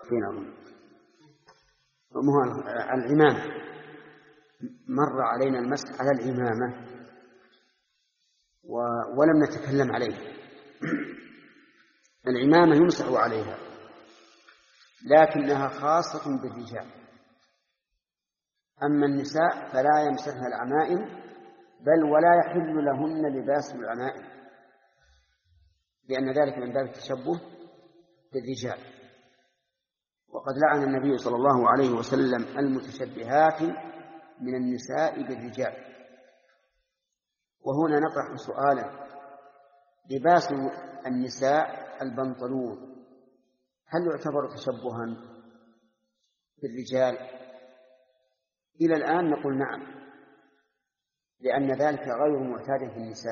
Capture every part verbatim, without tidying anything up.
فين أظن العمامة مر علينا المسح على العمامة ولم نتكلم عليه. العمامة يمسح عليها لكنها خاصة بالرجال، أما النساء فلا يمسحن العمائم، بل ولا يحل لهن لباس العمائم، لأن ذلك من باب التشبه بالرجال. وقد لعن النبي صلى الله عليه وسلم المتشبهات من النساء بالرجال. وهنا نطرح سؤالا: لباس النساء البنطلون هل يعتبر تشبها بالرجال؟ إلى الآن نقول نعم، لأن ذلك غير معتاد في النساء،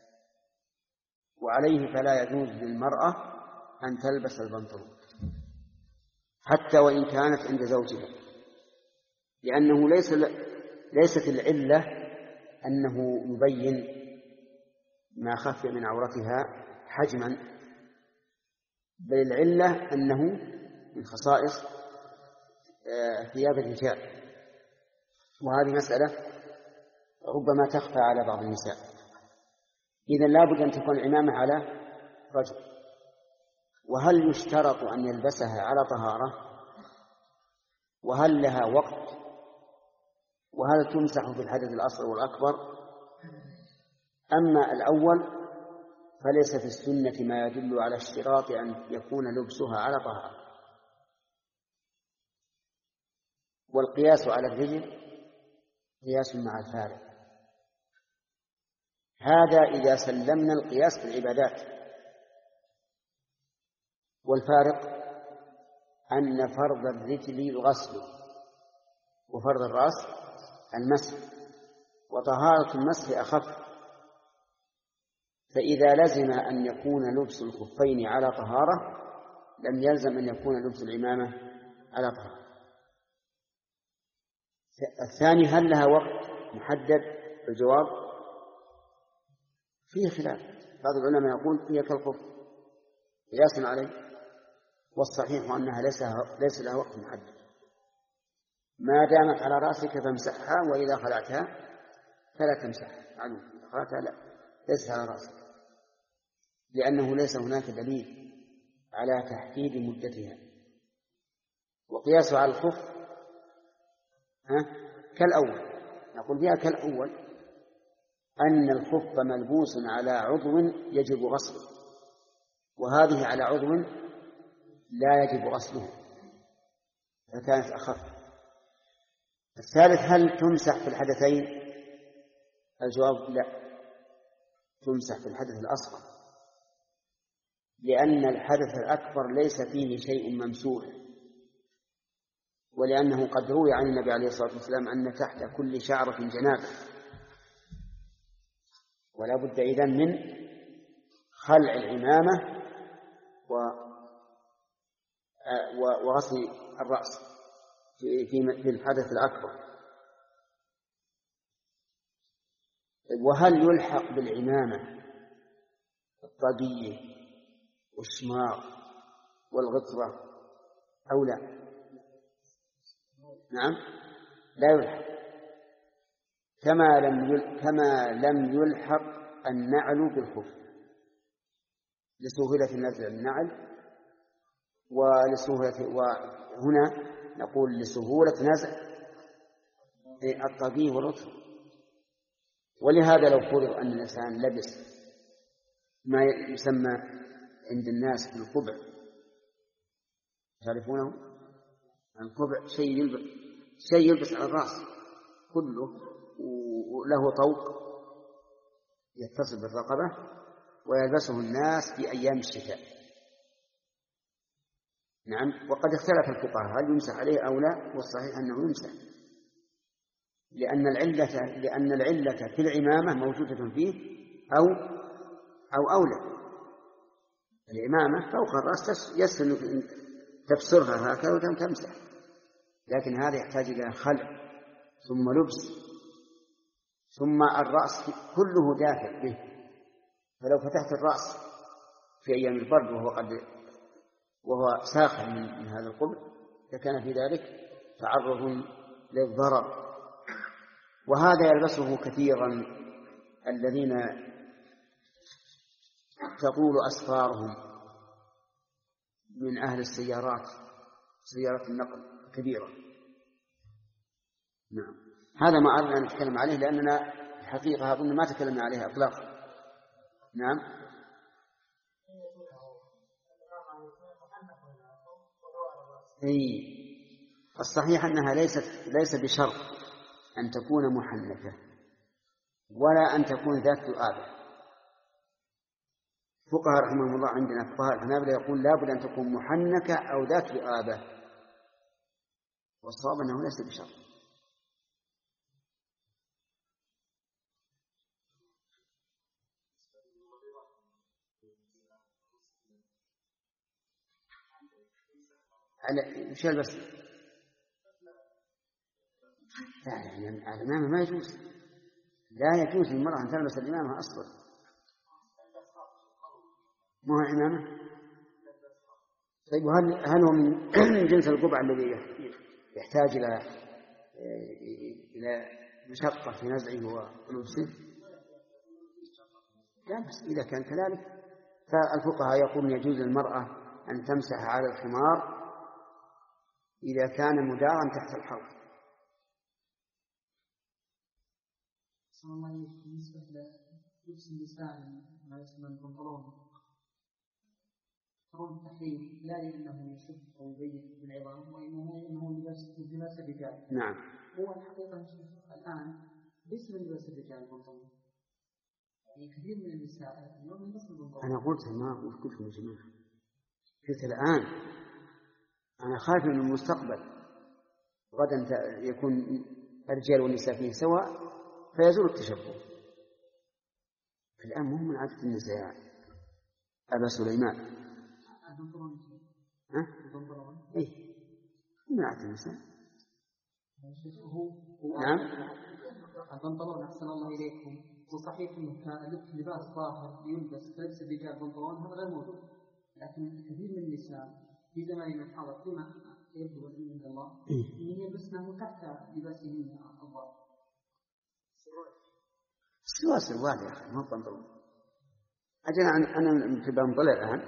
وعليه فلا يجوز للمرأة أن تلبس البنطلون حتى وإن كانت عند زوجها، لأنه ليس ليست العلة أنه يبين ما خفي من عورتها حجما، بل العلة أنه من خصائص ثياب الرجال، وهذه مسألة ربما تخفى على بعض النساء. إذن لا بد أن تكون العمامة على رجل. وهل يشترط أن يلبسها على طهارة؟ وهل لها وقت؟ وهل تمسح في الحدث الأصغر والأكبر؟ أما الأول فليس في السنة ما يدل على اشتراط أن يكون لبسها على طهارة. والقياس على الرجل قياس مع الفارق، هذا إذا سلمنا القياس في العبادات. والفارق أن فرض الرجل الغسل وفرض الرأس المسح، وطهارة المسح أخف. فإذا لزم أن يكون لبس الخفين على طهارة لم يلزم أن يكون لبس العمامة على طهارة. الثاني: هل لها وقت محدد؟ الجواب فيه خلاف. بعض العلماء يقول هي كالخف قياسا عليه، والصحيح أنها ليس ليس لها وقت محدد، ما دامت على رأسك فامسحها، وإذا خلعتها فلا تمسحها عنه. إذا خلعتها لا ليس على رأسك، لأنه ليس هناك دليل على تحديد مدتها. وقياسه على الخف ها كالأول، نقول فيها كالأول أن الخف ملبوس على عضو يجب غسله، وهذه على عضو لا يجب غسله، فكانت أخف. الثالث: هل تمسح في الحدثين؟ الجواب لا، تمسح في الحدث الأصغر، لأن الحدث الأكبر ليس فيه شيء ممسوح، ولأنه قد روي عن النبي عليه الصلاة والسلام أن تحت كل شعرة جنابة، ولا بد إذن من خلع العمامة وغسل الرأس في الحدث الأكبر. وهل يلحق بالعمامة الطاقية والشماغ والغطرة أو لا؟ نعم، لا يلحق، كما لم كما لم يلحق النعل بالخف لسهولة نزع النعل، ولسهولة وهنا نقول لسهولة نزع الطاقية والغطرة. ولهذا لو فرض أن الإنسان لبس ما يسمى عند الناس بالقبع، تعرفونه؟ القبع شيء يلبس شيء يلبس على الرأس كله، وله طوق يتصل بالرقبة، ويلبسه الناس في أيام الشتاء. نعم. وقد اختلف الفقهاء هل يمسح عليه أو لا، والصحيح أنه يمسح، لأن العلة لأن العلة في العمامة موجودة فيه أو أو أولى. العمامة فوق الرأس يسهل تبصرها هكذا وتمسح، لكن هذا يحتاج إلى خلع ثم لبس، ثم الرأس كله دافئ به، فلو فتحت الرأس في أيام البرد وهو قد وهو ساخن من هذا القبل فكان في ذلك تعرض للضرر. وهذا يلبسه كثيرا الذين تطول أسفارهم من أهل السيارات، سيارات النقل كبيرة. نعم، هذا ما أردنا أن نتكلم عليه لأننا الحقيقة أظن ما تكلمنا عليه إطلاقا. نعم، أي الصحيح أنها ليست ليس بشرط أن تكون محنكة ولا أن تكون ذات آبة. فقهاء رحمهم الله عندنا فقهاء الحنابلة يقول لا بد أن تكون محنكة أو ذات آبة، والصواب أنه ليس بشرط. على وش يلبس؟ لا يعني الإمامة ما يجوز، لا يجوز للمرأة أن تلبس الإمامة أصلا. ما هو إمامة؟ طيب وهل هل هو من جنس القبعة الذي يحتاج إلى إلى مشقة في نزعه ولبسه؟ لا، بس إذا كان كذلك فالفقهاء يقولون يجوز للمرأة أن تمسح على الخمار إذا كان مدارا تحت الحوض. صلى الله عليه وسلم بالنسبة للبس النساء ما يسمى البنطلون ترون التحريم لا لأنه يشد أو يبين بالعظام وإنه إنه لباس الرجال. نعم، هو الحقيقة الآن ليس من لباس الرجال البنطلون، يعني كثير من النساء اليوم يلبسن البنطلون. أنا قلت ما قلت يا جماعة، قلت الآن أنا خايف من المستقبل غدا يكون الرجال والنساء فيه سواء فيزول التشبه. الآن مو من عادة النساء. أبا سليمان ها؟ إيه من عادة النساء. نعم، البنطلون أحسن الله إليكم وصحيح أنه لباس ظاهر يلبس كلبس الرجال بنطلون هذا غير موجود، لكن كثير من النساء في زماننا الحاضر فيما يبدو من الله إن يلبسنه تحت لباسهن الظاهر. سوى سروال يا أخي، ما هو بنطلون. أجل أنا أنا في بنطلون الآن.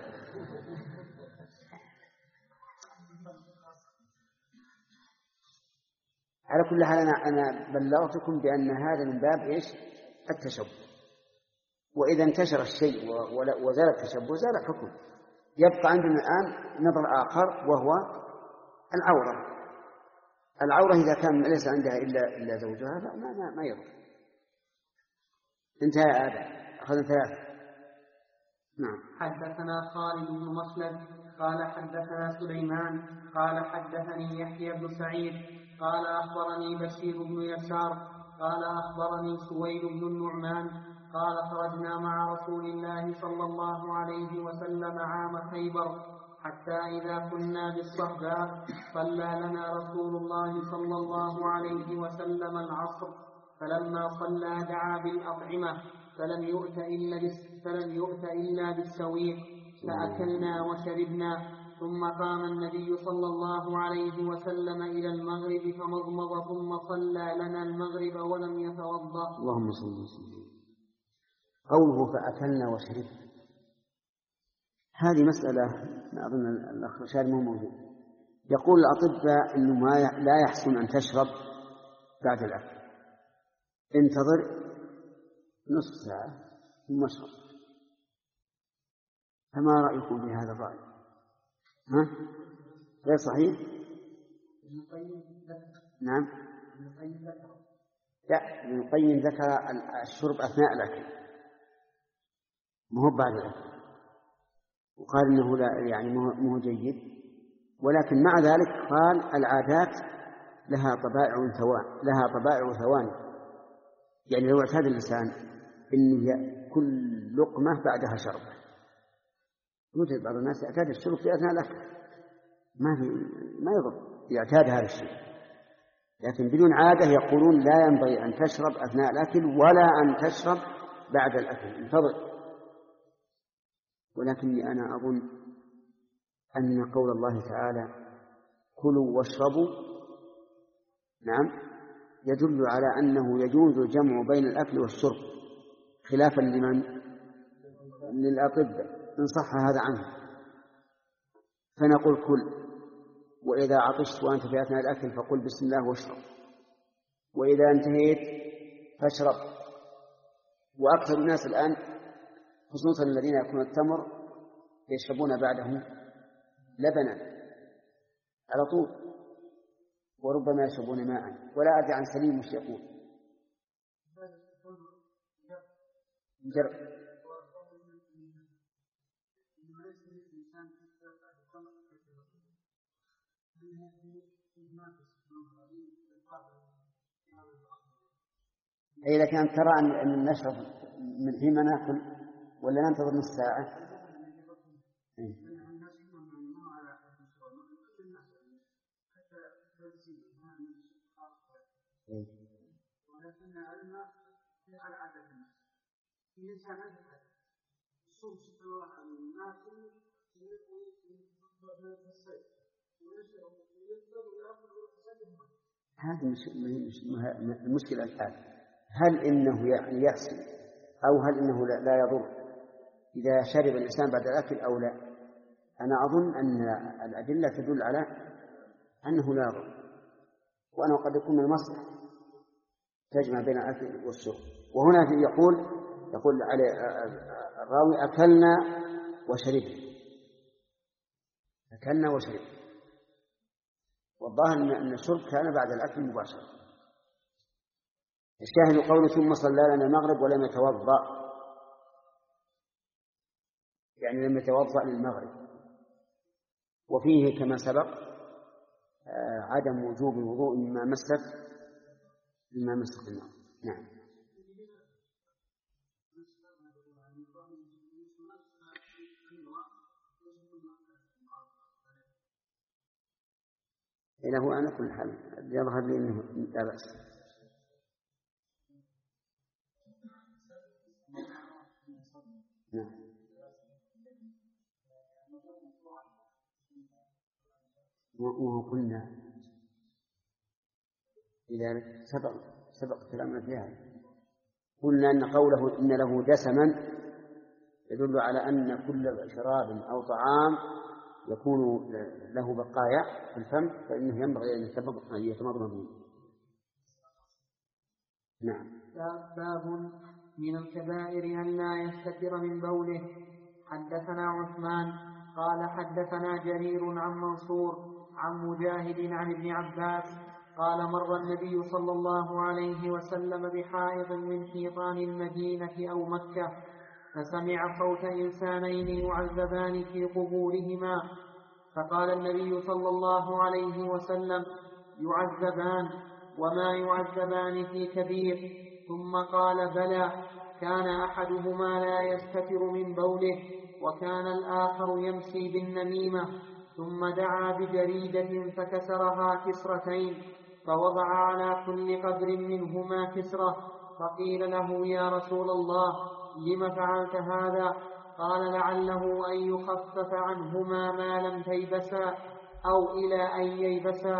على كل حال أنا أنا بلغتكم بأن هذا من باب إيش؟ التشبه. وإذا انتشر الشيء وزال التشبه زال الحكم. يبقى عندنا الآن نظر آخر وهو العورة. العورة إذا كان ليس عندها إلا إلا زوجها لا ما ما, ما يضر. انتهى هذا. أخذنا ثلاثة. نعم. حدثنا خالد بن مخلد قال حدثنا سليمان قال حدثني يحيى بن سعيد قال أخبرني بشير بن يسار قال أخبرني سويد بن النعمان قال خرجنا مع رسول الله صلى الله عليه وسلم عام خيبر حتى إذا كنا بالصهباء صلى لنا رسول الله صلى الله عليه وسلم العصر فلما صلى دعا بالأطعمة فلم يؤت إلا, فلم يؤت إلا بالسويق فأكلنا وشربنا ثم قام النبي صلى الله عليه وسلم إلى المغرب فمضمض ثم صلى لنا المغرب ولم يتوضأ. اللهم صل وسلم. قوله فأكلنا وشربنا هذه مسألة أظن الأخ شاري مو موجود. يقول الأطباء إنه ما لا يحسن أن تشرب بعد الأكل، انتظر نصف ساعة ثم اشرب. فما رأيكم في هذا الرأي؟ ها؟ غير صحيح؟ نعم. لا، ابن القيم ذكر الشرب أثناء الأكل ما هو بعد الأكل، وقال إنه لا يعني مو جيد، ولكن مع ذلك قال العادات لها طبائع ثوان لها طبائع ثواني، يعني لو اعتاد الإنسان إنه يأكل لقمة بعدها شرب. يوجد بعض الناس يعتاد الشرب في أثناء الأكل ما في ما يضر يعتاد هذا الشيء، لكن بدون عادة يقولون لا ينبغي أن تشرب أثناء الأكل ولا أن تشرب بعد الأكل، انتظر. ولكني أنا أظن أن قول الله تعالى كلوا واشربوا نعم يدل على أنه يجوز الجمع بين الأكل والشرب خلافا لمن للأطباء إن صح هذا عنه، فنقول كل، وإذا عطشت وأنت في أثناء الأكل فقل بسم الله واشرب، وإذا انتهيت فاشرب. وأكثر الناس الآن خصوصا الذين يأكلون التمر يشربون بعده لبنا على طول، وربما يشربون ماء، ولا أدري عن سليم وش يقول. جر... إذا كانت ترى أن نشرب من حين ما نأكل ولا ننتظر نص ساعة؟ ولكن الماء على عادة الناس في إنسان أجل الصوم ست مرات عن الناس في الصيف ويشرب ويفطر ويأكل ويحسبهم. هذه مش المشكلة الآن، هل إنه يعني يحسن أو هل إنه لا يضر إذا شرب الإنسان بعد الأكل أو لا؟ أنا أظن أن الأدلة تدل على أنه لا يضر، وأنه قد يكون من المصلحة تجمع بين الأكل والشرب. وهنا يقول يقول على الراوي أكلنا وشربنا، أكلنا وشربنا، والظاهر أن الشرب كان بعد الأكل مباشرة. الشاهد قوله ثم صلى لنا المغرب ولم يتوضأ، يعني لم يتوضأ للمغرب. وفيه كما سبق عدم وجوب الوضوء مما مست مما مست النار. نعم. إذا هو أنا كل حال يظهر لي أنه لا بأس. نعم. وقلنا لذلك سبق سبق كلامنا في هذا، قلنا أن قوله إن له دسما يدل على أن كل شراب أو طعام يكون له بقايا في الفم فإنه ينبغي أن يتمضمض منه. نعم. باب من الكبائر أن لا يستتر من بوله. حدثنا عثمان قال حدثنا جرير عن منصور عن مجاهد عن ابن عباس قال مر النبي صلى الله عليه وسلم بحائط من حيطان المدينة أو مكة فسمع صوت إنسانين يعذبان في قبورهما، فقال النبي صلى الله عليه وسلم يعذبان وما يعذبان في كبير، ثم قال بلى، كان أحدهما لا يستتر من بوله وكان الآخر يمشي بالنميمة، ثم دعا بجريدة فكسرها كسرتين فوضع على كل قبر منهما كسرة، فقيل له يا رسول الله لم فعلت هذا؟ قال لعله أن يخفف عنهما ما لم تيبسا أو إلى أن ييبسا.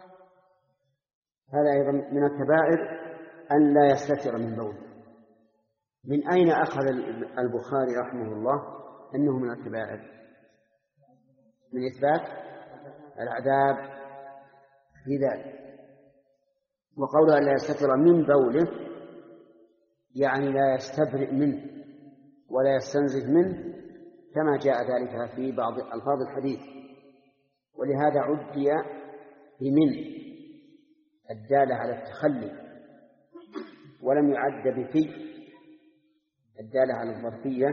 هذا أيضا من الكبائر أن لا يستتر من بوله. من أين أخذ البخاري رحمه الله أنه من الكبائر؟ من إثبات العذاب في ذلك. وقوله أن لا يستتر من بوله يعني لا يستبرئ منه ولا يستنزه منه كما جاء ذلك في بعض ألفاظ الحديث، ولهذا عدي بمن الدالة على التخلي، ولم يعد بفي الدالة على الظرفية.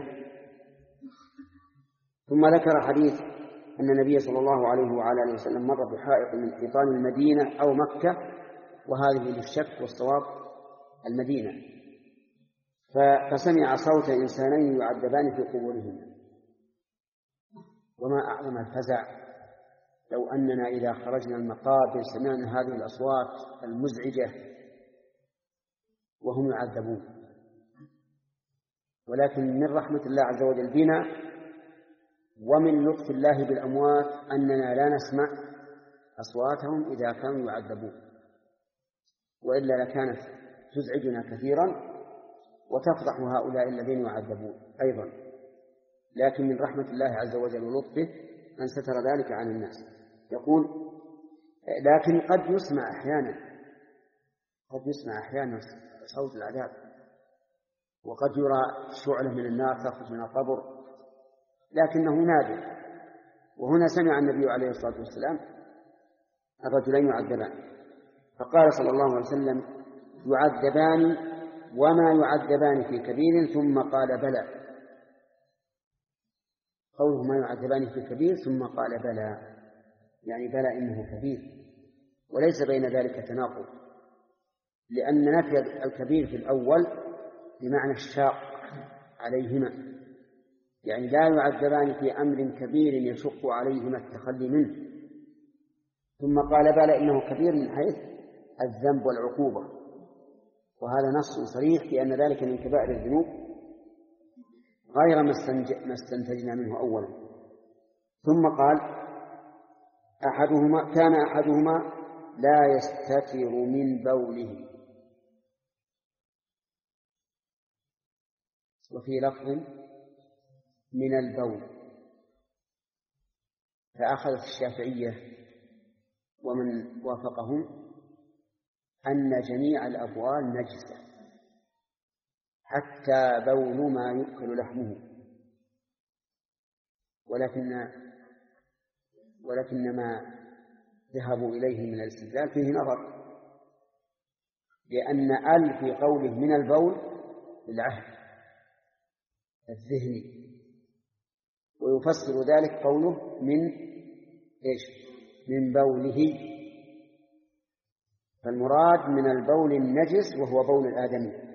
ثم ذكر حديث أن النبي صلى الله عليه وعلى آله وسلم مر بحائط من حيطان المدينة أو مكة، وهذه للشك والصواب المدينة، فسمع صوت إنسانين يعذبان في قبورهما. وما أعظم الفزع لو أننا إذا خرجنا المقابر سمعنا هذه الأصوات المزعجة وهم يعذبون. ولكن من رحمة الله عز وجل بنا ومن لطف الله بالأموات أننا لا نسمع أصواتهم إذا كانوا يعذبون، وإلا لكانت تزعجنا كثيرا وتفضح هؤلاء الذين يعذبون أيضا. لكن من رحمة الله عز وجل ولطفه أن ستر ذلك عن الناس. يقول لكن قد يسمع أحيانا قد يسمع أحيانا صوت العذاب، وقد يرى شعلة من النار تخرج من القبر، لكنه نادر. وهنا سمع النبي عليه الصلاة والسلام الرجلين يعذبان، فقال صلى الله عليه وسلم يعذبان وما يعذبان في كبير، ثم قال بلى. قوله ما يعذبان في كبير ثم قال بلى، يعني بلى إنه كبير، وليس بين ذلك تناقض، لأن نفي الكبير في الأول بمعنى الشاق عليهما، يعني لا يعذبان في أمر كبير يشق عليهما التخلي منه. ثم قال بلى إنه كبير من حيث الذنب والعقوبة، وهذا نص صريح في أن ذلك من كبائر الذنوب غير ما استنتجنا منه أولا. ثم قال أحدهما كان أحدهما لا يستتر من بوله، وفي لفظ من البول. فأخذت الشافعية ومن وافقهم أن جميع الأبوال نجسة حتى بول ما يؤكل لحمه، ولكن ولكن ما ذهبوا إليه من الاستدلال فيه نظر، لأن أل في قوله من البول للعهد الذهني، ويفسر ذلك قوله من إيش؟ من بوله. فالمراد من البول النجس وهو بول الآدمي.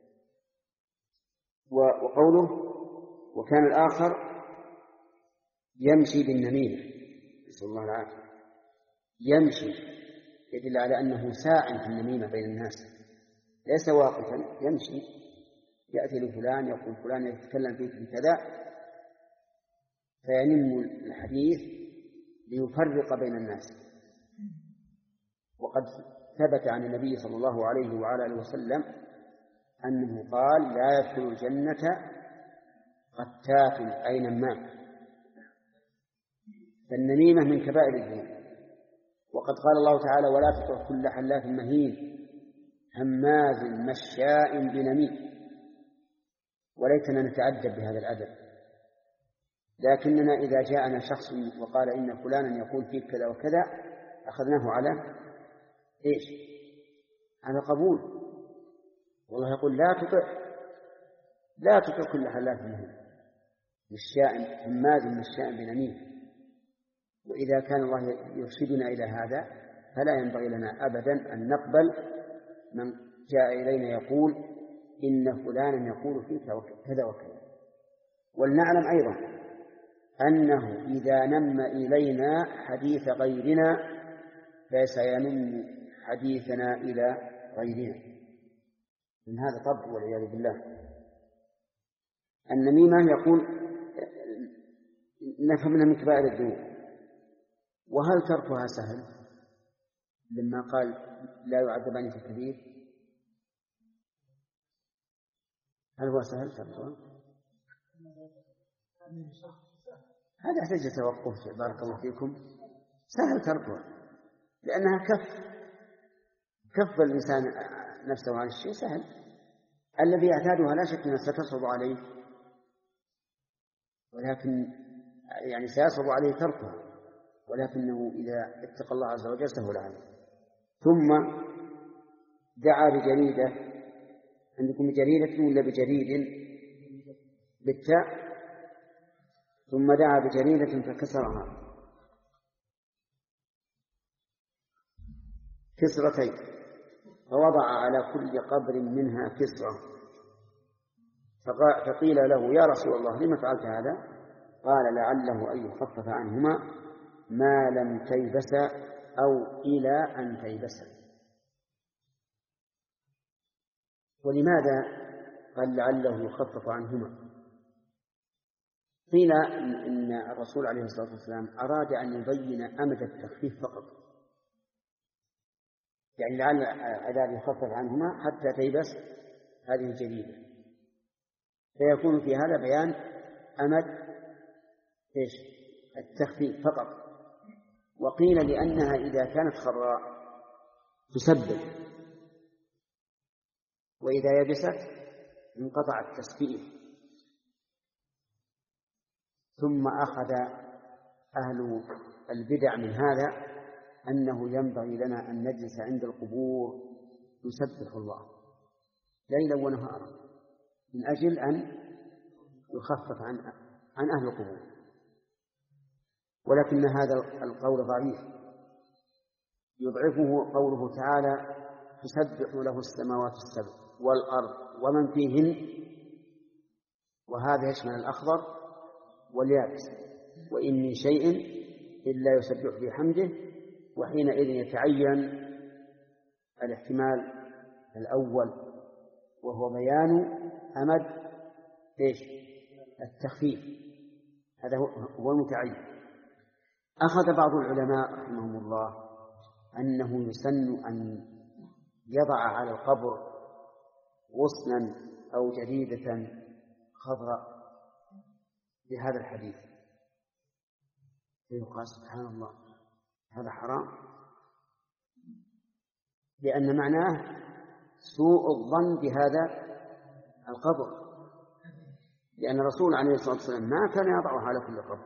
وقوله وكان الآخر يمشي بالنميمة، نسأل الله العافية، يمشي يدل على أنه ساع في النميمة بين الناس، ليس واقفا، يمشي يأتي لفلان يقول فلان يتكلم فيك بكذا، فينم الحديث ليفرق بين الناس. وقد ثبت عن النبي صلى الله عليه وعلى آله وسلم أنه قال لا يدخل الجنة قتات أي نمام. فالنميمة من كبائر الذنوب. وقد قال الله تعالى ولا تطع كل حلاف مهين هماز مشاء بنميم. وليتنا نتعجب بهذا الأدب، لكننا إذا جاءنا شخص وقال إن فلانا يقول فيك كذا وكذا أخذناه على إيش؟ على قبول. والله يقول لا تطع لا تطع كل حلاف مهين مشاء هماز مشاء بنميم. وإذا كان الله يرشدنا إلى هذا فلا ينبغي لنا أبدا أن نقبل من جاء إلينا يقول إن فلانا يقول فيك كذا وكذا. ولنعلم أيضا أنه إذا نم إلينا حديث غيرنا فسينم حديثنا إلى غيرنا. من هذا طبع والعياذ بالله. النميمة يقول نفهمنا من كبائر الذنوب. وهل تركها سهل؟ لما قال لا يعذبان في الكبير، هل هو سهل تركها؟ هذا يحتاج توقف. بارك الله فيكم. سهل تركها لأنها كف كف الإنسان نفسه عن الشيء سهل. الذي يعتادها لا شك أنها ستصعب عليه، ولكن يعني سيصعب عليه تركها، ولكنه إذا اتقى الله عز وجل سهل عليه. ثم دعا بجريدة. عندكم بجريدة ولا بجريد بالتاء؟ ثم دعا بجريدة فكسرها كسرتين، فوضع على كل قبر منها كسرة، فقيل له يا رسول الله لما فعلت هذا؟ قال لعله أن يخفف عنهما ما لم تيبس أو إلى أن تيبس. ولماذا قال لعله يخفف عنهما؟ قيل إن الرسول عليه الصلاة والسلام أراد أن يبين أمد التخفيف فقط، يعني لعل العذاب يخفف عنهما حتى تيبس هذه الجريدة، فيكون في هذا بيان أمد إيش التخفيف فقط. وقيل لأنها إذا كانت خضراء تسبب، وإذا يبست انقطع التسبيح. ثم أخذ أهل البدع من هذا أنه ينبغي لنا أن نجلس عند القبور نسبح الله ليلا ونهارا من أجل أن يخفف عن عن أهل القبور، ولكن هذا القول ضعيف، يضعفه قوله تعالى تسبح له السماوات السبع والأرض ومن فيهن، وهذا يشمل الأخضر واليابس، وإن من شيء إلا يسبح بحمده، وحينئذ يتعين الاحتمال الأول وهو بيان أمد إيش التخفيف، هذا هو المتعين. أخذ بعض العلماء رحمهم الله أنه يسن أن يضع على القبر غصنا أو جريدة خضراء بهذا الحديث، فيقال سبحان الله هذا حرام، لأن معناه سوء الظن بهذا القبر، لأن الرسول عليه الصلاة والسلام ما كان يضعها على كل قبر،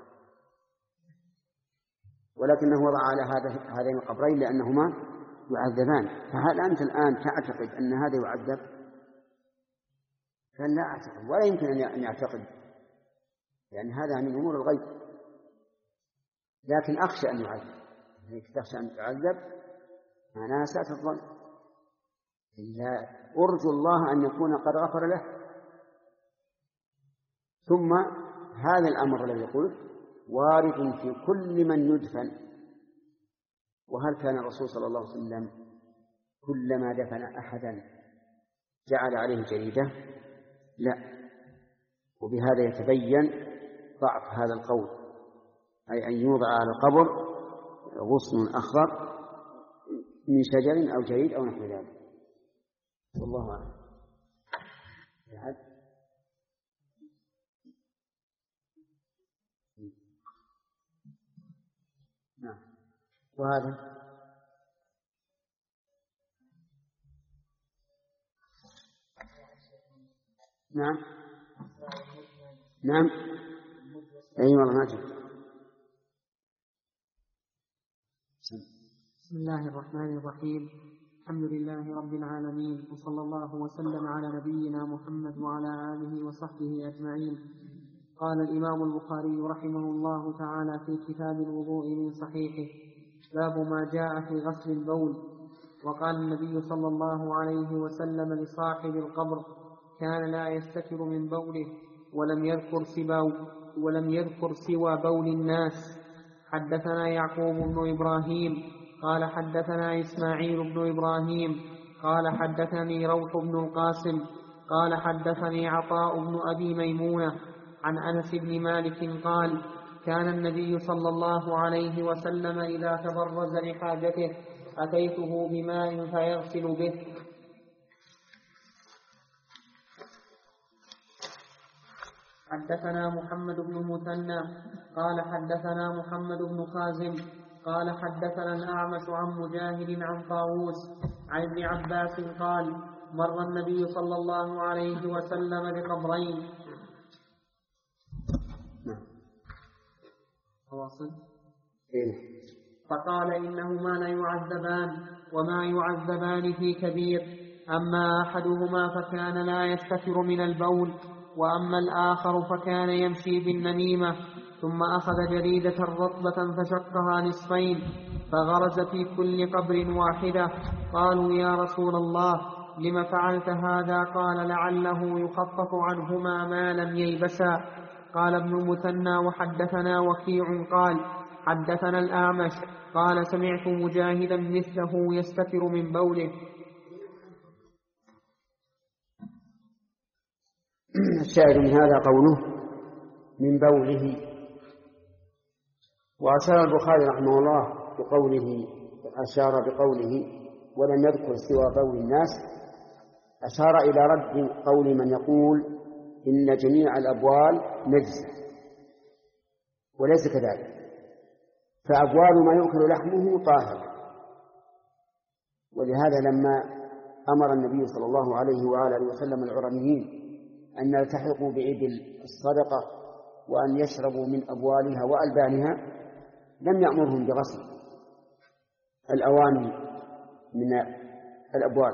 ولكنه وضع على هذين القبرين لأنهما يعذبان. فهل أنت الآن تعتقد أن هذا يعذب؟ فلا أعتقد، ولا يمكن أن يعتقد، لأن هذا من أمور الغيب، لكن أخشى أن يعذب. تخشى أن يعذب معناها ساءة الظن، إلا أرجو الله أن يكون قد غفر له. ثم هذا الأمر الذي يقول وارد في كل من يدفن، وهل كان الرسول صلى الله عليه وسلم كلما دفن أحدا جعل عليه جريدة؟ لا. وبهذا يتبين ضعف هذا القول، أي أن يوضع على القبر غصن أخضر من شجر أو جريد أو نحو ذلك، والله أعلم. نعم. وهذا نعم نعم أي والله ما جبت. بسم الله الرحمن الرحيم، الحمد لله رب العالمين، وصلى الله وسلم على نبينا محمد وعلى آله وصحبه أجمعين. قال الإمام البخاري رحمه الله تعالى في كتاب الوضوء من صحيحه: باب ما جاء في غسل البول. وقال النبي صلى الله عليه وسلم لصاحب القبر: كان لا يستتر من بوله ولم يذكر سوى ولم يذكر سوى بول الناس. حدثنا يعقوب بن إبراهيم قال حدثنا إسماعيل بن إبراهيم قال حدثني روح بن القاسم قال حدثني عطاء بن أبي ميمونة عن أنس بن مالك قال: كان النبي صلى الله عليه وسلم إذا تبرز لحاجته أتيته بماء فيغسل به. حدثنا محمد بن المثنى قال حدثنا محمد بن خازم قال حدثنا الأعمش عن مجاهد عن طاووس عن ابن عباس قال: مر النبي صلى الله عليه وسلم بقبرين. فقال: إنهما لا يعذبان وما يعذبان في كبير، أما أحدهما فكان لا يستتر من البول، وأما الآخر فكان يمشي بالنميمة. ثم أخذ جريدة رطبة فشقها نصفين فغرز في كل قبر واحدة. قالوا: يا رسول الله لم فعلت هذا؟ قال: لعله يخفف عنهما ما لم ييبسا. قال ابن المثنى: وحدثنا وكيع قال حدثنا الأعمش قال: سمعت مجاهدا مثله يستتر من بوله. الشاهد من هذا قوله: من بوله. وأشار البخاري رحمه الله بقوله أشار بقوله ولم يذكر سوى بول الناس، أشار إلى رد قول من يقول إن جميع الأبوال نجسة، وليس كذلك، فأبوال ما يؤكل لحمه طاهر. ولهذا لما أمر النبي صلى الله عليه وآله وسلم العرنيين أن يلتحقوا بإبل الصدقة وأن يشربوا من أبوالها وألبانها لم يأمرهم بغسل الأواني من الأبوال.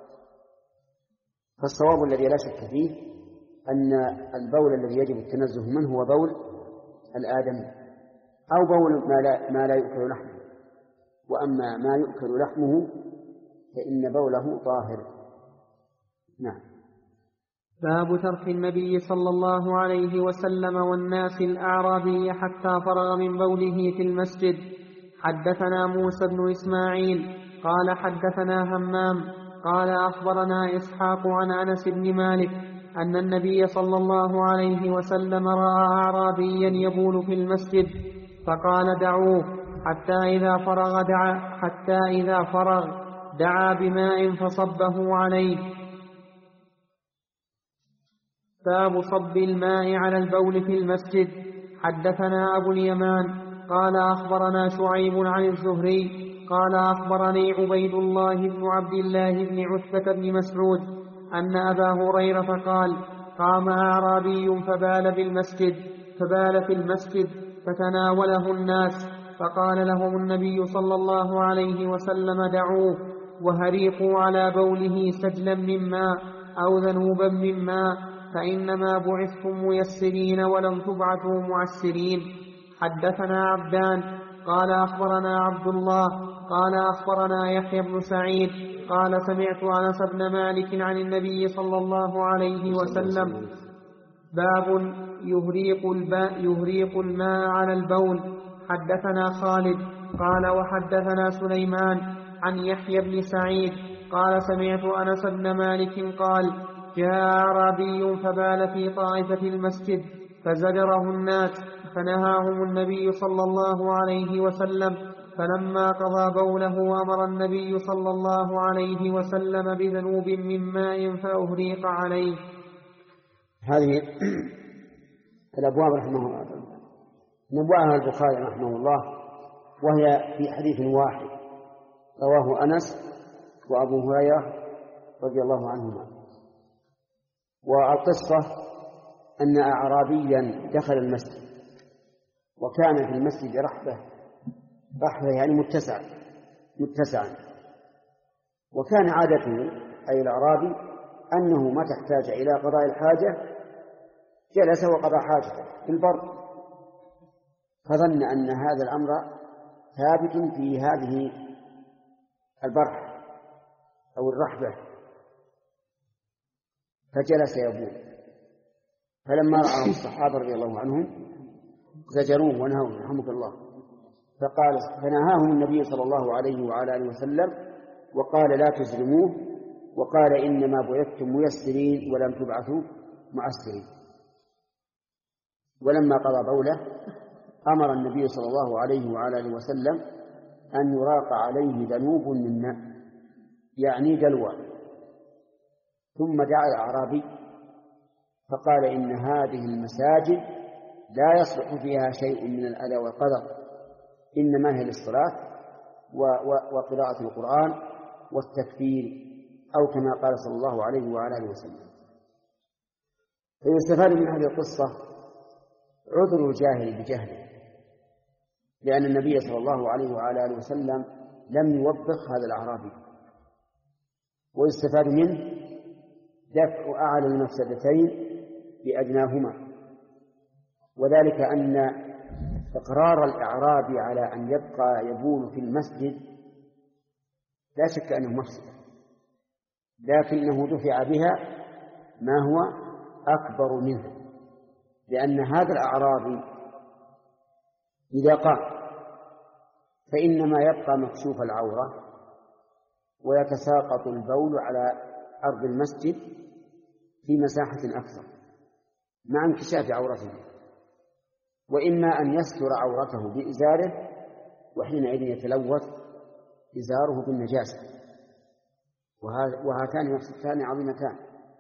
فالصواب الذي لا شك فيه أن البول الذي يجب التنزه منه هو بول الآدمي أو بول ما لا, ما لا يؤكل لحمه، وأما ما يؤكل لحمه فإن بوله طاهر. نعم. باب ترك النبي صلى الله عليه وسلم والناس الأعرابي حتى فرغ من بوله في المسجد. حدثنا موسى بن إسماعيل قال حدثنا همام قال أخبرنا إسحاق عن أنس بن مالك أن النبي صلى الله عليه وسلم رأى أعرابيا يبول في المسجد فقال دعوه حتى إذا فرغ دعا حتى إذا فرغ دعا بماء فصبه عليه. باب صب الماء على البول في المسجد. حدثنا أبو اليمان قال أخبرنا شعيب عن الزهري قال أخبرني عبيد الله بن عبد الله بن عتبة بن مسعود أن أبا هريرة قال قام أعرابي فبال بالمسجد فبال في المسجد فتناوله الناس فقال لهم النبي صلى الله عليه وسلم دعوه وهريقوا على بوله سجلا من ماء أو ذنوبا من ماء فإنما بعثتم ميسرين ولم تبعثوا معسرين. حدثنا عبدان قال أخبرنا عبد الله قال أخبرنا يحيى بن سعيد قال سمعت أنس بن مالك عن النبي صلى الله عليه وسلم باب يهريق, يهريق الماء على البول. حدثنا خالد قال وحدثنا سليمان عن يحيى بن سعيد قال سمعت أنس بن مالك قال جاء أعرابي فبال في طائفة المسجد فزجره الناس فنهاهم النبي صلى الله عليه وسلم، فلما قضى بوله أمر النبي صلى الله عليه وسلم بذنوب من ماء فأهريق عليه. هذه الأبواب رحمه الله نبوأها البخاري رحمه الله، وهي في حديث واحد رواه أنس وأبو هريرة رضي الله عنهما. والقصة أن أعرابيا دخل المسجد وكان في المسجد رحبة رحبة يعني متسع متسعا، وكان عادته أي الأعرابي أنه ما تحتاج إلى قضاء الحاجة جلس وقضى حاجته في البر، فظن أن هذا الأمر ثابت في هذه البرحة أو الرحبة فجلس يبول. فلما رأى الصحابة رضي الله عنهم زجروه ونهوه رحمك الله، فقال فنهاهم النبي صلى الله عليه وعلى آله وسلم وقال لا تزرموه، وقال إنما بعثتم ميسرين ولم تبعثوا معسرين. ولما قضى بوله أمر النبي صلى الله عليه وعلى آله وسلم أن يراق عليه ذنوب من ماء يعني دلوى، ثم دعا الأعرابي فقال إن هذه المساجد لا يصلح فيها شيء من الأذى والقدر، إنما هي للصلاة وقراءة القرآن والتكبير، أو كما قال صلى الله عليه وعلى آله وسلم. فيستفاد من هذه القصة عذر الجاهل بجهله، لأن النبي صلى الله عليه وعلى آله وسلم لم يوبخ هذا الأعرابي. ويستفاد منه دفع أعلى المفسدتين بأدناهما، وذلك أن إقرار الأعرابي على أن يبقى يبول في المسجد لا شك أنه مفسدة، لكنه دفع بها ما هو أكبر منه، لأن هذا الأعرابي إذا قام فإنما يبقى مكشوف العورة ويتساقط البول على أرض المسجد في مساحة أكثر مع انكشاف عورته، وإما أن يستر عورته بإزاره، وحينئذ يتلوث إزاره بالنجاسة، وهاتان مفسدتان عظيمتان.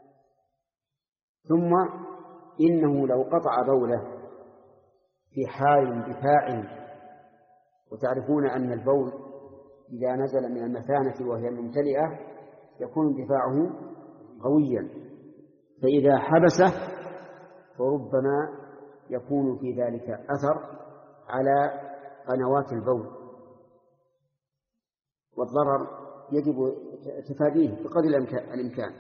ثم إنه لو قطع بوله في حال اندفاع، وتعرفون أن البول إذا نزل من المثانة وهي ممتلئة يكون اندفاعه قويا، فإذا حبسه فربما يكون في ذلك أثر على قنوات البول، والضرر يجب تفاديه بقدر الإمكان.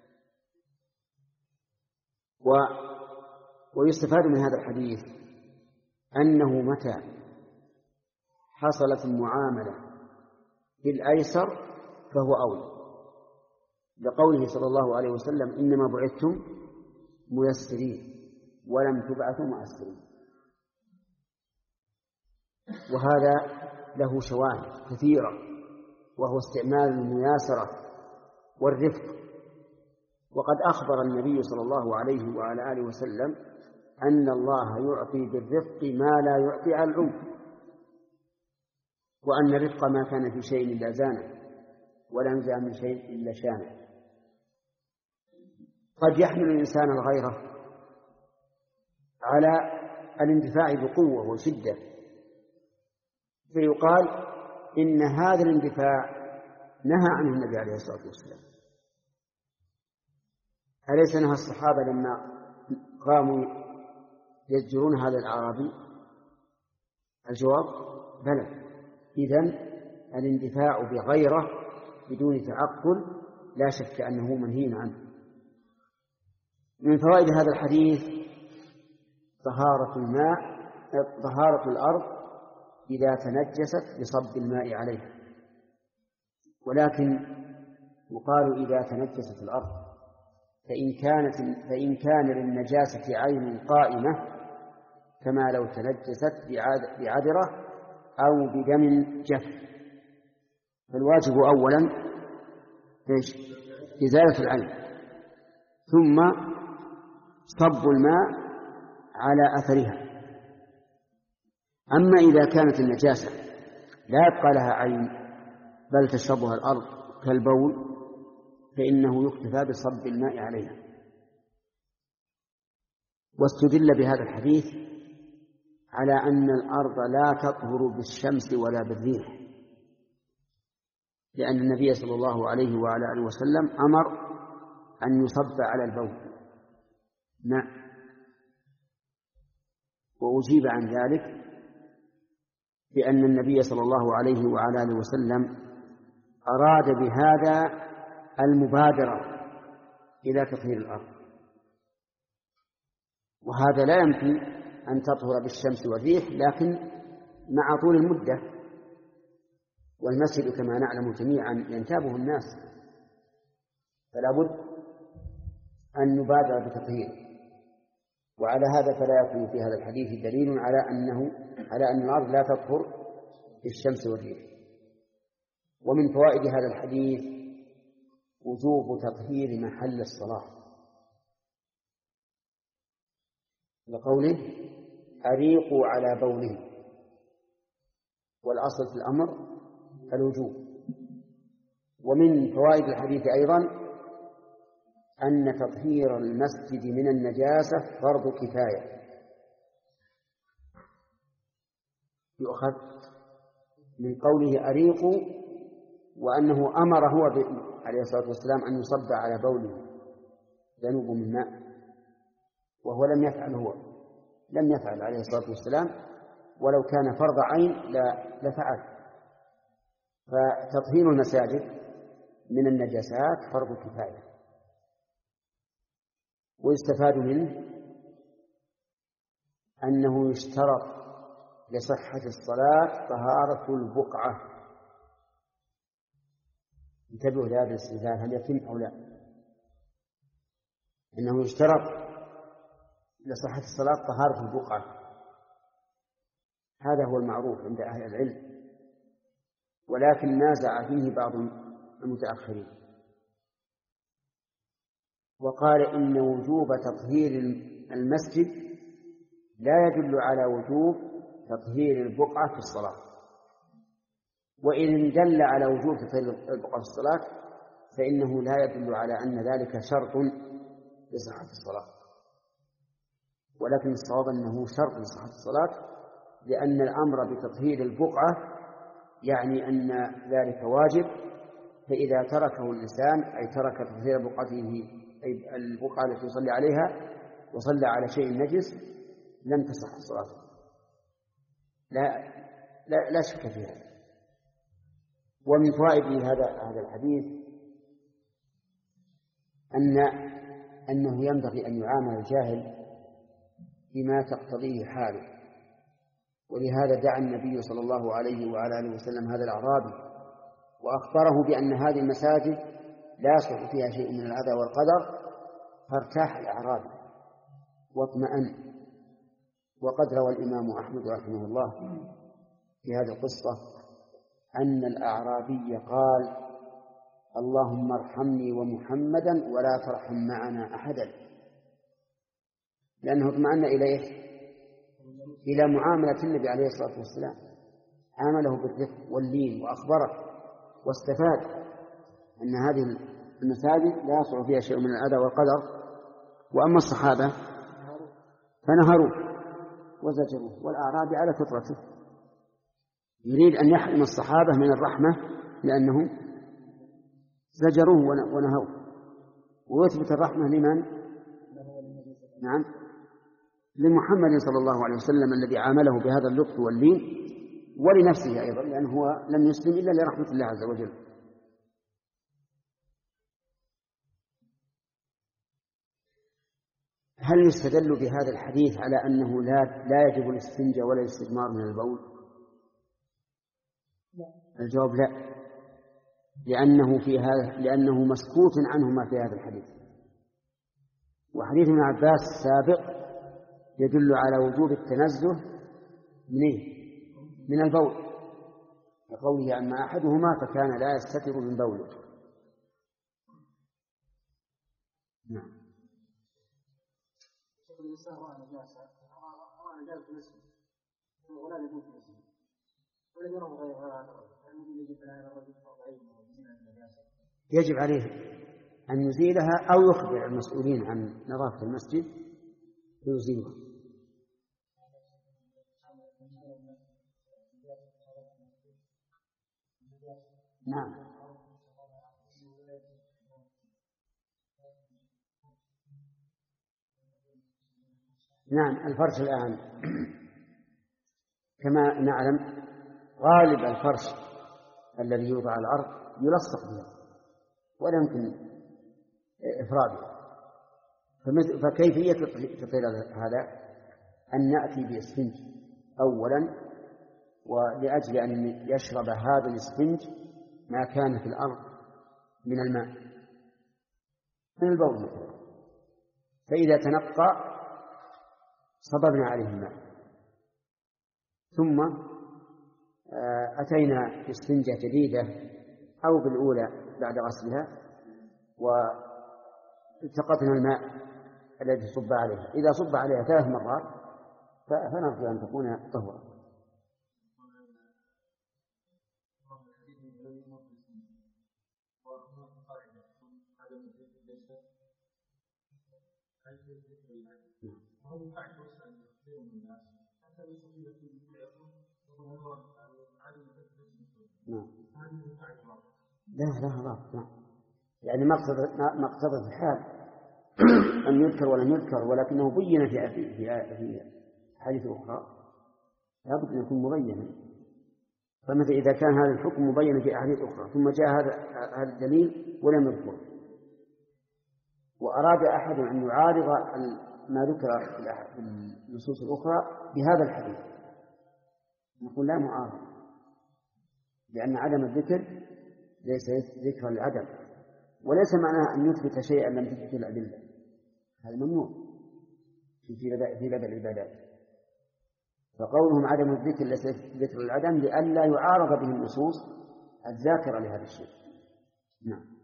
و... ويستفاد من هذا الحديث أنه متى حصلت المعاملة بالأيسر فهو أولى، لقوله صلى الله عليه وسلم: إنما بعثتم ميسرين ولم تبعثوا مؤثرين. وهذا له شواهد كثيرة، وهو استعمال المياسرة والرفق. وقد أخبر النبي صلى الله عليه وعلى آله وسلم أن الله يعطي بالرفق ما لا يعطي على العنف، وأن الرفق ما كان في شيء إلا زانه، ولا ينزع من شيء إلا شانه. قد يحمل الإنسان الغيرة على الاندفاع بقوة وشدة، فيقال إن هذا الاندفاع نهى عنه النبي عليه الصلاة والسلام. أليس نهى الصحابة لما قاموا يزجرون هذا الأعرابي؟ الجواب: بلى. إذن الاندفاع بغيره بدون تعقل لا شك أنه منهي عنه. من فوائد هذا الحديث طهارة الماء طهارة الأرض إذا تنجست بصب الماء عليها، ولكن يقال إذا تنجست الأرض، فإن كانت فإن كان للنجاسة عين قائمة، كما لو تنجست بعذرة أو بدم جف. فالواجب أولا إيش؟ إزالة العين، ثم صب الماء على أثرها. أما إذا كانت النجاسة لا يبقى لها عين بل تشربها الأرض كالبول، فإنه يكتفى بصب الماء عليها. واستدل بهذا الحديث على أن الأرض لا تطهر بالشمس ولا بالريح، لأن النبي صلى الله عليه وعلى آله وسلم أمر أن يصب على البول. نعم. وأجيب عن ذلك بأن النبي صلى الله عليه وعلى آله وسلم أراد بهذا المبادرة إلى تطهير الأرض، وهذا لا يمكن أن تطهر بالشمس والريح، لكن مع طول المدة، والمسجد كما نعلم جميعا ينتابه الناس، فلا بد أن نبادر بتطهيره. وعلى هذا فلا يكون في هذا الحديث دليل على أنه على أن الأرض لا تطهر بالشمس والريح. ومن فوائد هذا الحديث وجوب تطهير محل الصلاة، لقوله: أريقوا على بوله، والأصل في الأمر الوجوب. ومن فوائد الحديث أيضا أن تطهير المسجد من النجاسة فرض كفاية، يؤخذ من قوله أريقوا، وأنه أمر هو عليه الصلاة والسلام أن يصب على بوله ذنوب من ماء، وهو لم يفعل هو لم يفعل عليه الصلاة والسلام، ولو كان فرض عين لفعل. فتطهير المساجد من النجاسات فرض كفاية. ويستفاد منه أنه يشترط لصحة الصلاة طهارة البقعة. انتبهوا لهذا الاستدلال، هل يتم أو لا؟ أنه يشترط لصحة الصلاة طهارة البقعة، هذا هو المعروف عند أهل العلم، ولكن نازع فيه بعض المتأخرين، وقال إن وجوب تطهير المسجد لا يدل على وجوب تطهير البقعة في الصلاة، وإن دل على وجوب تطهير البقعة في الصلاة فإنه لا يدل على أن ذلك شرط لصحة الصلاة، ولكن الصواب أنه شرط لصحة الصلاة، لأن الأمر بتطهير البقعة يعني أن ذلك واجب، فإذا تركه الإنسان أي ترك تطهير بقعته أي البقعة التي يصلي عليها وصلى على شيء نجس لم تصح الصلاة، لا لا, لا شك في هذا. ومن فوائد هذا هذا الحديث أن أنه ينبغي أن يعامل الجاهل بما تقتضيه حاله، ولهذا دعا النبي صلى الله عليه وعلى آله وسلم هذا الأعرابي وأخبره بأن هذه المساجد لا يصلح فيها شيء من الأذى والقدر، فارتاح الأعرابي واطمأن. وقد روى الإمام أحمد رحمه الله في هذه القصة أن الأعرابي قال: اللهم ارحمني ومحمدا ولا ترحم معنا أحدا، لأنه اطمأن إليه إلى معاملة النبي عليه الصلاة والسلام، عامله بالرفق واللين وأخبره، واستفاد أن هذه المساجد لا يصلح فيها شيء من الأذى والقدر. وأما الصحابة فنهروه وزجروه، والأعرابي على فطرته يريد أن يحرم الصحابة من الرحمة لأنهم زجروه ونهوه، ويثبت الرحمة لمن؟ نعم، لمحمد صلى الله عليه وسلم الذي عامله بهذا اللطف واللين، ولنفسه أيضا لأنه هو لم يسلم إلا لرحمة الله عز وجل. هل يستدل بهذا الحديث على أنه لا لا يجب الاستنجاء ولا الاستجمار من البول؟ الجواب لا، لأنه في هذا لأنه مسكوت عنهما في هذا الحديث، وحديث ابن عباس السابق يدل على وجوب التنزه من من البول، لقوله أما أحدهما فكان لا يستتر من بوله. نعم. يجب عليه أن يزيلها أو يخبر المسؤولين عن نظافة المسجد ويزيلها. نعم. نعم، الفرش الآن كما نعلم غالب الفرش الذي يوضع على الأرض يلصق بها ولا يمكن إفراده، فكيفية تطهير هذا أن نأتي بإسفنج أولا، ولأجل أن يشرب هذا الإسفنج ما كان في الأرض من الماء من البول، فإذا تنقى صببنا عليه الماء، ثم أتينا بإسفنجة جديدة أو بالأولى بعد غسلها والتقطنا الماء الذي صب عليها، إذا صب عليها ثلاث مرات فنرجو أن تكون طهورا. نعم. لا لا غلط، نعم، يعني مقتضى الحال أن يذكر ولم يذكر، ولكنه بين في في في حديث أخرى لابد أن يكون مبينا. فمثل إذا كان هذا الحكم مبين في أحاديث أخرى ثم جاء هذا هذا الدليل ولم يذكر، وأراد أحد أن يعارض ما ذكر في النصوص الأخرى بهذا الحديث، نقول لا معارض، لأن عدم الذكر ليس ذكر العدم، وليس معناه أن يثبت شيئا لم تثبت الأدلة، هذا ممنوع في باب العبادات. فقولهم عدم الذكر ليس ذكر العدم لئلا يعارض به النصوص الذاكرة لهذا الشيء. نعم.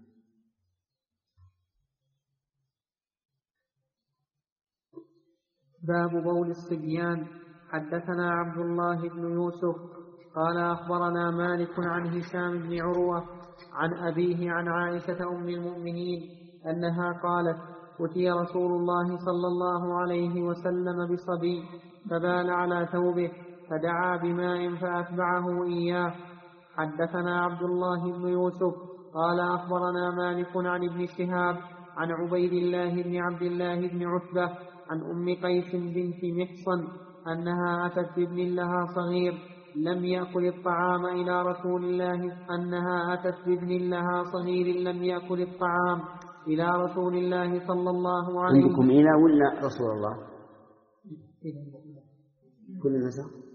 باب بول الصبيان. حدثنا عبد الله بن يوسف قال أخبرنا مالك عن هشام بن عروة عن أبيه عن عائشة أم المؤمنين أنها قالت: أتي رسول الله صلى الله عليه وسلم بصبي فبال على ثوبه فدعا بماء فأتبعه إياه. حدثنا عبد الله بن يوسف قال أخبرنا مالك عن ابن شهاب عن عبيد الله بن عبد الله بن عتبة عن أم قيس بنت محصن أنها أتت بابن لها صغير لم يأكل الطعام إلى رسول الله أنها أتت بابن لها صغير لم يأكل الطعام إلى رسول الله صلى الله عليه وسلم. عندكم إلى ولا رسول الله؟ كل مساء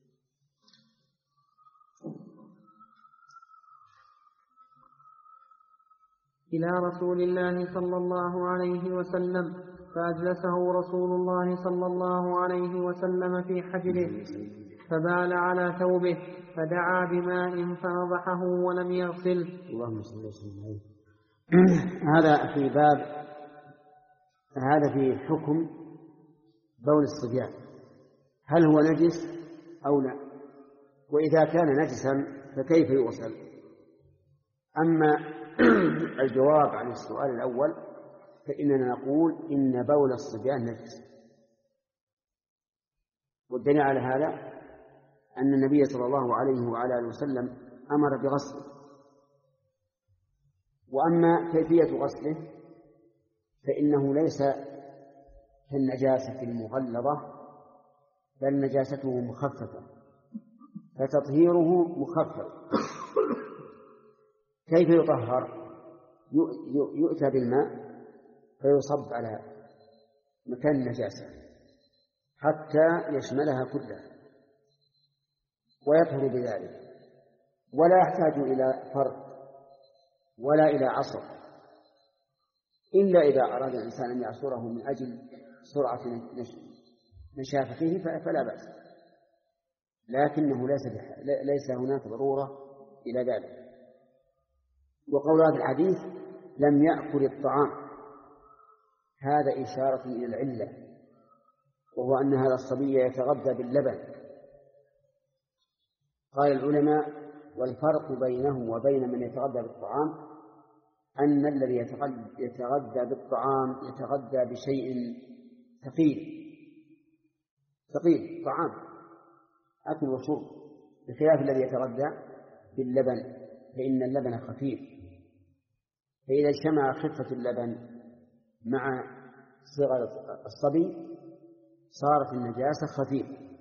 إلى رسول الله صلى الله عليه وسلم فأجلسه رسول الله صلى الله عليه وسلم في حجره فبال على ثوبه فدعا بماء فنضحه ولم يغسله. اللهم صل وسلم عليه. هذا في باب هذا في حكم بول الصبيان، هل هو نجس أو لا، وإذا كان نجسا فكيف يغسل؟ أما الجواب عن السؤال الأول فإننا نقول إن بول الصبيان نجس، والدليل على هذا أن النبي صلى الله عليه وعلى آله وسلم أمر بغسله. وأما كيفية غسله فإنه ليس كالنجاسة المغلظة، بل نجاسته مخففة، فتطهيره مخفف. كيف يطهر؟ يؤتى بالماء فيصب على مكان النجاسة حتى يشملها كلها ويطهر بذلك، ولا يحتاج إلى فرق ولا إلى عصر، إلا إذا أراد الإنسان أن يعصره من أجل سرعة نشافته فلا بأس، لكنه ليس ليس هناك ضرورة إلى ذلك. وقول هذا الحديث لم يأكل الطعام هذا إشارة إلى العلة، وهو أن هذا الصبي يتغذى باللبن. قال العلماء: والفرق بينه وبين من يتغذى بالطعام أن الذي يتغذى بالطعام يتغذى بشيء ثقيل ثقيل طعام أكل وشرب، بخلاف الذي يتغذى باللبن فإن اللبن خفيف، فإذا اجتمع خفة اللبن مع صغر الصبي صارت النجاسة خفيفة.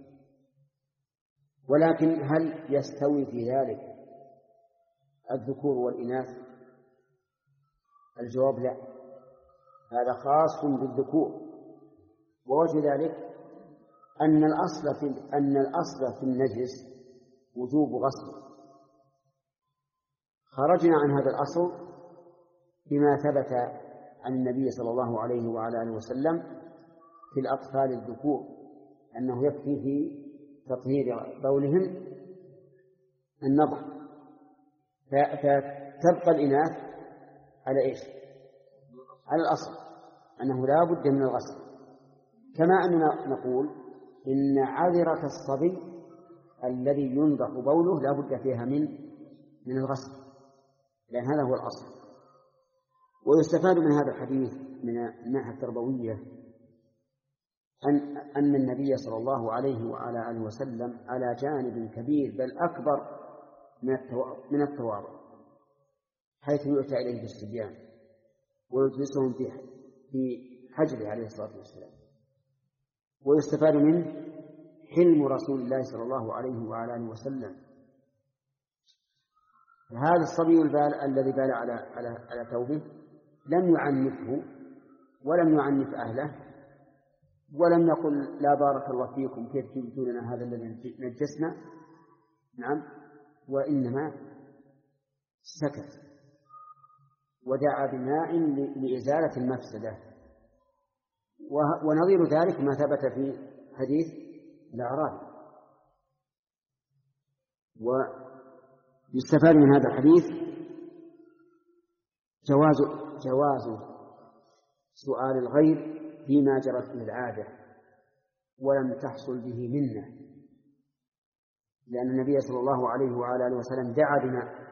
ولكن هل يستوي في ذلك الذكور والإناث؟ الجواب لا، هذا خاص بالذكور. ووجه ذلك أن الأصل في أن الأصل في النجس وجوب غسله. خرجنا عن هذا الأصل بما ثبت عن النبي صلى الله عليه وعلى آله وسلم في الأطفال الذكور أنه يكفي في تطهير بولهم النضح، فتبقى الإناث على إيش؟ على الأصل أنه لا بد من الغسل. كما أننا نقول إن عذرة الصبي الذي ينضح بوله لا بد فيها من من الغسل، لأن هذا هو الأصل. ويستفاد من هذا الحديث من الناحية التربوية أن أن النبي صلى الله عليه وعلى آله وسلم على جانب كبير بل أكبر من التواضع، حيث يؤتى إليه بالصبيان ويجلسهم في حجره عليه الصلاة والسلام. ويستفاد منه حلم رسول الله صلى الله عليه وعلى آله وسلم. هذا الصبي البال الذي بال على على على ثوبه لم يعنفه ولم يعنف أهله ولم يقل لا بارك الله فيكم كيف تجدوننا هذا الذي نجسنا، نعم، وإنما سكت ودعا بماء لإزالة المفسدة. ونظير ذلك ما ثبت في حديث الأعرابي. ويستفاد من هذا الحديث جواز جواز سؤال الغير فيما جرت به العادة ولم تحصل به منة، لأن النبي صلى الله عليه وعلى آله وسلم دعا بماء